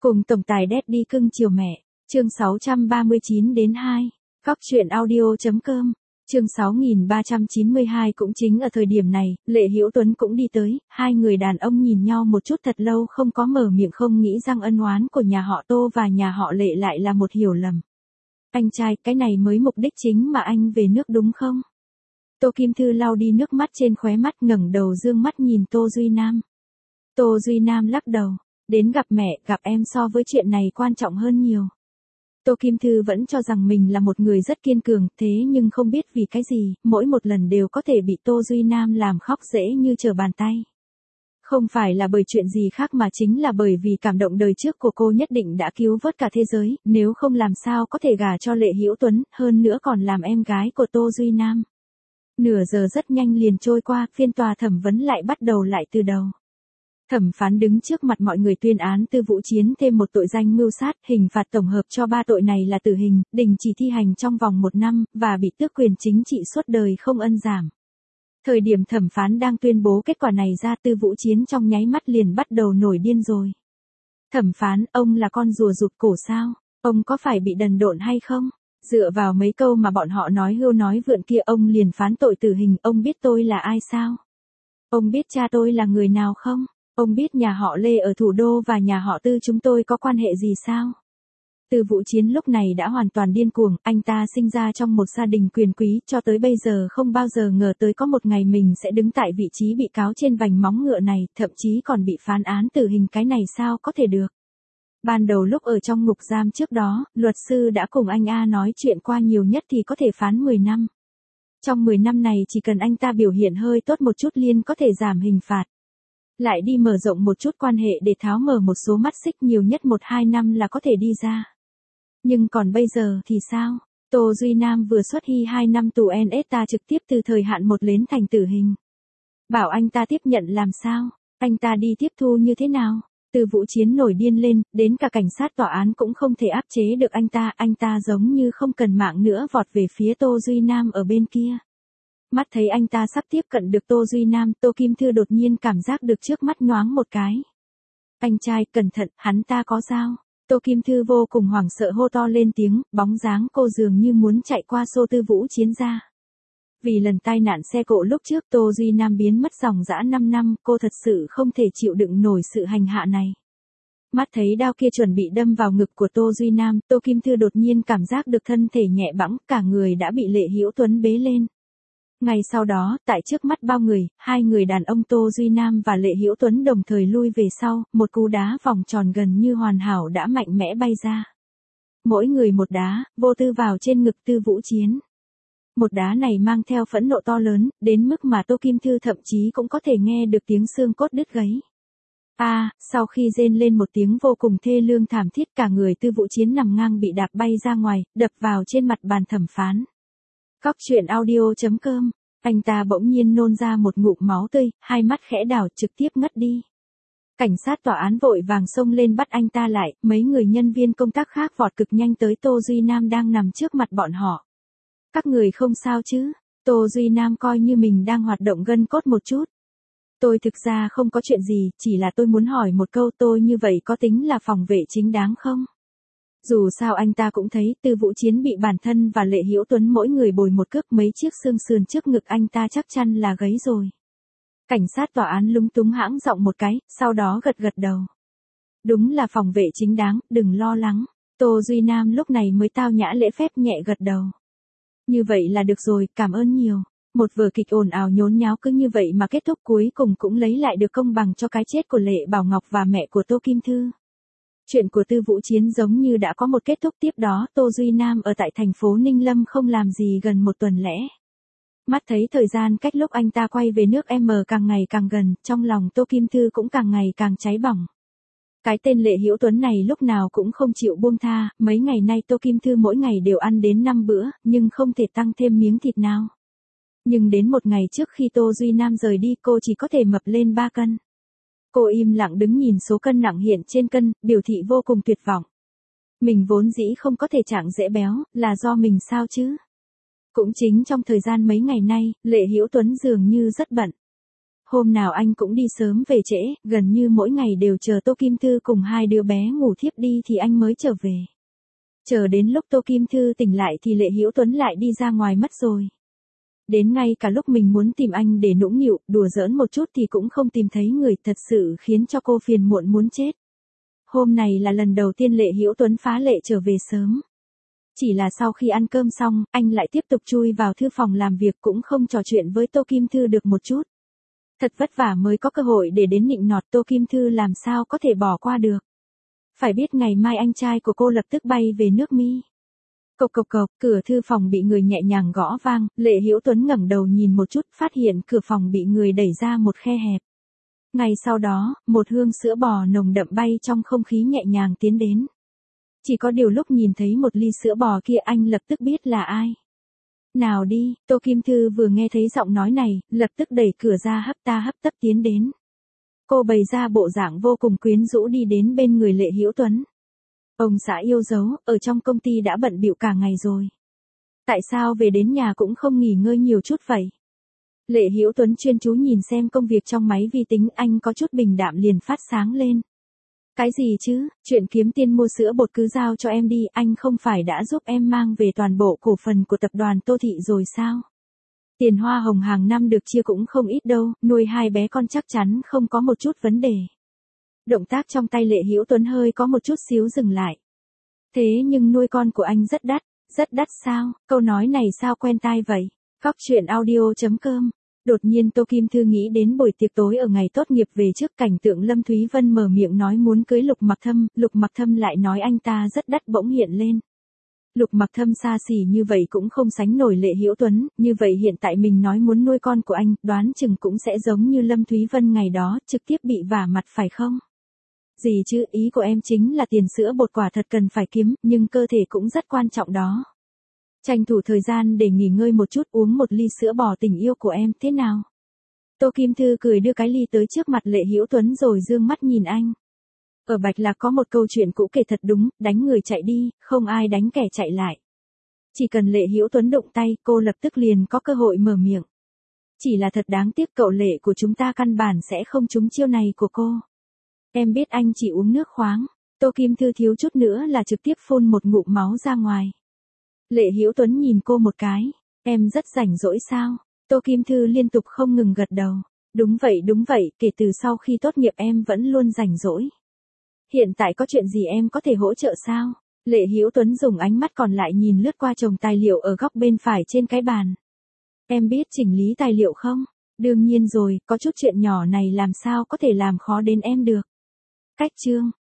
Cùng tổng tài Daddy cưng chiều mẹ, chương 639 đến 2, Cóc truyện audio.com, chương 6392 cũng chính ở thời điểm này, Lệ Hữu Tuấn cũng đi tới, hai người đàn ông nhìn nhau một chút thật lâu không có mở miệng, không nghĩ rằng ân oán của nhà họ Tô và nhà họ Lệ lại là một hiểu lầm. Anh trai, cái này mới mục đích chính mà anh về nước đúng không? Tô Kim Thư lau đi nước mắt trên khóe mắt, ngẩng đầu dương mắt nhìn Tô Duy Nam. Tô Duy Nam lắc đầu. Đến gặp mẹ, gặp em so với chuyện này quan trọng hơn nhiều. Tô Kim Thư vẫn cho rằng mình là một người rất kiên cường, thế nhưng không biết vì cái gì, mỗi một lần đều có thể bị Tô Duy Nam làm khóc dễ như trở bàn tay. Không phải là bởi chuyện gì khác mà chính là bởi vì cảm động đời trước của cô nhất định đã cứu vớt cả thế giới, nếu không làm sao có thể gả cho Lệ Hữu Tuấn, hơn nữa còn làm em gái của Tô Duy Nam. Nửa giờ rất nhanh liền trôi qua, phiên tòa thẩm vấn lại bắt đầu lại từ đầu. Thẩm phán đứng trước mặt mọi người tuyên án Tư Vũ Chiến thêm một tội danh mưu sát, hình phạt tổng hợp cho ba tội này là tử hình, đình chỉ thi hành trong vòng 1 năm, và bị tước quyền chính trị suốt đời không ân giảm. Thời điểm thẩm phán đang tuyên bố kết quả này ra, Tư Vũ Chiến trong nháy mắt liền bắt đầu nổi điên rồi. Thẩm phán, ông là con rùa rụt cổ sao? Ông có phải bị đần độn hay không? Dựa vào mấy câu mà bọn họ nói hưu nói vượn kia ông liền phán tội tử hình, ông biết tôi là ai sao? Ông biết cha tôi là người nào không? Ông biết nhà họ Lê ở thủ đô và nhà họ Tư chúng tôi có quan hệ gì sao? Tư Vũ Chiến lúc này đã hoàn toàn điên cuồng, anh ta sinh ra trong một gia đình quyền quý, cho tới bây giờ không bao giờ ngờ tới có một ngày mình sẽ đứng tại vị trí bị cáo trên vành móng ngựa này, thậm chí còn bị phán án tử hình, cái này sao có thể được? Ban đầu lúc ở trong ngục giam trước đó, luật sư đã cùng anh A nói chuyện qua, nhiều nhất thì có thể phán 10 năm. Trong 10 năm này chỉ cần anh ta biểu hiện hơi tốt một chút liền có thể giảm hình phạt. Lại đi mở rộng một chút quan hệ để tháo mở một số mắt xích, nhiều nhất 1-2 năm là có thể đi ra. Nhưng còn bây giờ thì sao? Tô Duy Nam vừa xuất hy 2 năm tù, NS ta trực tiếp từ thời hạn 1 lên thành tử hình. Bảo anh ta tiếp nhận làm sao? Anh ta đi tiếp thu như thế nào? Tư Vũ Chiến nổi điên lên, đến cả cảnh sát tòa án cũng không thể áp chế được anh ta giống như không cần mạng nữa vọt về phía Tô Duy Nam ở bên kia. Mắt thấy anh ta sắp tiếp cận được Tô Duy Nam, Tô Kim Thư đột nhiên cảm giác được trước mắt nhoáng một cái. Anh trai, cẩn thận, hắn ta có dao. Tô Kim Thư vô cùng hoảng sợ hô to lên tiếng, bóng dáng cô dường như muốn chạy qua xô Tư Vũ Chiến ra. Vì lần tai nạn xe cộ lúc trước Tô Duy Nam biến mất dòng dã 5 năm, cô thật sự không thể chịu đựng nổi sự hành hạ này. Mắt thấy đao kia chuẩn bị đâm vào ngực của Tô Duy Nam, Tô Kim Thư đột nhiên cảm giác được thân thể nhẹ bẫng, cả người đã bị Lệ Hữu Tuấn bế lên. Ngay sau đó, tại trước mắt bao người, hai người đàn ông Tô Duy Nam và Lệ Hữu Tuấn đồng thời lui về sau, một cú đá vòng tròn gần như hoàn hảo đã mạnh mẽ bay ra. Mỗi người một đá, vô tư vào trên ngực Tư Vũ Chiến. Một đá này mang theo phẫn nộ to lớn, đến mức mà Tô Kim Thư thậm chí cũng có thể nghe được tiếng xương cốt đứt gáy. Sau khi rên lên một tiếng vô cùng thê lương thảm thiết, cả người Tư Vũ Chiến nằm ngang bị đạp bay ra ngoài, đập vào trên mặt bàn thẩm phán. Cóc truyện audio.com, anh ta bỗng nhiên nôn ra một ngụm máu tươi, hai mắt khẽ đảo, trực tiếp ngất đi. Cảnh sát tòa án vội vàng xông lên bắt anh ta lại, mấy người nhân viên công tác khác vọt cực nhanh tới Tô Duy Nam đang nằm trước mặt bọn họ. Các người không sao chứ? Tô Duy Nam coi như mình đang hoạt động gân cốt một chút. Tôi thực ra không có chuyện gì, chỉ là tôi muốn hỏi một câu, tôi như vậy có tính là phòng vệ chính đáng không? Dù sao anh ta cũng thấy Tư Vũ Chiến bị bản thân và Lệ Hữu Tuấn mỗi người bồi một cước, mấy chiếc xương sườn trước ngực anh ta chắc chắn là gãy rồi. Cảnh sát tòa án lúng túng hãng giọng một cái, sau đó gật gật đầu. Đúng là phòng vệ chính đáng, đừng lo lắng. Tô Duy Nam lúc này mới tao nhã lễ phép nhẹ gật đầu. Như vậy là được rồi, cảm ơn nhiều. Một vở kịch ồn ào nhốn nháo cứ như vậy mà kết thúc, cuối cùng cũng lấy lại được công bằng cho cái chết của Lệ Bảo Ngọc và mẹ của Tô Kim Thư. Chuyện của Tư Vũ Chiến giống như đã có một kết thúc, tiếp đó Tô Duy Nam ở tại thành phố Ninh Lâm không làm gì gần 1 tuần lễ. Mắt thấy thời gian cách lúc anh ta quay về nước càng ngày càng gần, trong lòng Tô Kim Thư cũng càng ngày càng cháy bỏng. Cái tên Lệ Hữu Tuấn này lúc nào cũng không chịu buông tha, mấy ngày nay Tô Kim Thư mỗi ngày đều ăn đến 5 bữa, nhưng không thể tăng thêm miếng thịt nào. Nhưng đến một ngày trước khi Tô Duy Nam rời đi, cô chỉ có thể mập lên 3 cân. Cô im lặng đứng nhìn số cân nặng hiện trên cân, biểu thị vô cùng tuyệt vọng. Mình vốn dĩ không có thể trạng dễ béo, là do mình sao chứ? Cũng chính trong thời gian mấy ngày nay, Lệ Hữu Tuấn dường như rất bận. Hôm nào anh cũng đi sớm về trễ, gần như mỗi ngày đều chờ Tô Kim Thư cùng hai đứa bé ngủ thiếp đi thì anh mới trở về. Chờ đến lúc Tô Kim Thư tỉnh lại thì Lệ Hữu Tuấn lại đi ra ngoài mất rồi. Đến ngay cả lúc mình muốn tìm anh để nũng nịu, đùa giỡn một chút thì cũng không tìm thấy người, thật sự khiến cho cô phiền muộn muốn chết. Hôm này là lần đầu tiên Lệ Hữu Tuấn phá lệ trở về sớm. Chỉ là sau khi ăn cơm xong, anh lại tiếp tục chui vào thư phòng làm việc, cũng không trò chuyện với Tô Kim Thư được một chút. Thật vất vả mới có cơ hội để đến nịnh nọt Tô Kim Thư, làm sao có thể bỏ qua được. Phải biết ngày mai anh trai của cô lập tức bay về nước Mi. Cộc cộc cộc, cửa thư phòng bị người nhẹ nhàng gõ vang, Lệ Hữu Tuấn ngẩng đầu nhìn một chút, phát hiện cửa phòng bị người đẩy ra một khe hẹp. Ngay sau đó, một hương sữa bò nồng đậm bay trong không khí nhẹ nhàng tiến đến. Chỉ có điều lúc nhìn thấy một ly sữa bò kia anh lập tức biết là ai. Nào đi, Tô Kim Thư vừa nghe thấy giọng nói này, lập tức đẩy cửa ra hấp ta hấp tấp tiến đến. Cô bày ra bộ dạng vô cùng quyến rũ đi đến bên người Lệ Hữu Tuấn. Ông xã yêu dấu, ở trong công ty đã bận bịu cả ngày rồi. Tại sao về đến nhà cũng không nghỉ ngơi nhiều chút vậy? Lệ Hữu Tuấn chuyên chú nhìn xem công việc trong máy vi tính, anh có chút bình đạm liền phát sáng lên. Cái gì chứ, chuyện kiếm tiền mua sữa bột cứ giao cho em đi, anh không phải đã giúp em mang về toàn bộ cổ phần của tập đoàn Tô Thị rồi sao? Tiền hoa hồng hàng năm được chia cũng không ít đâu, nuôi hai bé con chắc chắn không có một chút vấn đề. Động tác trong tay Lệ Hữu Tuấn hơi có một chút xíu dừng lại. Thế nhưng nuôi con của anh rất đắt sao, câu nói này sao quen tai vậy? Góc truyện audio.com. Đột nhiên Tô Kim Thư nghĩ đến buổi tiệc tối ở ngày tốt nghiệp về trước, cảnh tượng Lâm Thúy Vân mở miệng nói muốn cưới Lục Mặc Thâm lại nói anh ta rất đắt bỗng hiện lên. Lục Mặc Thâm xa xỉ như vậy cũng không sánh nổi Lệ Hữu Tuấn, như vậy hiện tại mình nói muốn nuôi con của anh, đoán chừng cũng sẽ giống như Lâm Thúy Vân ngày đó, trực tiếp bị vả mặt phải không? Gì chứ, ý của em chính là tiền sữa bột quả thật cần phải kiếm, nhưng cơ thể cũng rất quan trọng đó. Tranh thủ thời gian để nghỉ ngơi một chút, uống một ly sữa bò tình yêu của em, thế nào? Tô Kim Thư cười đưa cái ly tới trước mặt Lệ Hữu Tuấn rồi dương mắt nhìn anh. Ở Bạch Lạc có một câu chuyện cũ kể thật đúng, đánh người chạy đi, không ai đánh kẻ chạy lại. Chỉ cần Lệ Hữu Tuấn động tay, cô lập tức liền có cơ hội mở miệng. Chỉ là thật đáng tiếc cậu Lệ của chúng ta căn bản sẽ không trúng chiêu này của cô. Em biết anh chỉ uống nước khoáng. Tô Kim Thư thiếu chút nữa là trực tiếp phun một ngụm máu ra ngoài. Lệ Hữu Tuấn nhìn cô một cái. Em rất rảnh rỗi sao? Tô Kim Thư liên tục không ngừng gật đầu. Đúng vậy, kể từ sau khi tốt nghiệp em vẫn luôn rảnh rỗi. Hiện tại có chuyện gì em có thể hỗ trợ sao? Lệ Hữu Tuấn dùng ánh mắt còn lại nhìn lướt qua chồng tài liệu ở góc bên phải trên cái bàn. Em biết chỉnh lý tài liệu không? Đương nhiên rồi, có chút chuyện nhỏ này làm sao có thể làm khó đến em được. Cách chương.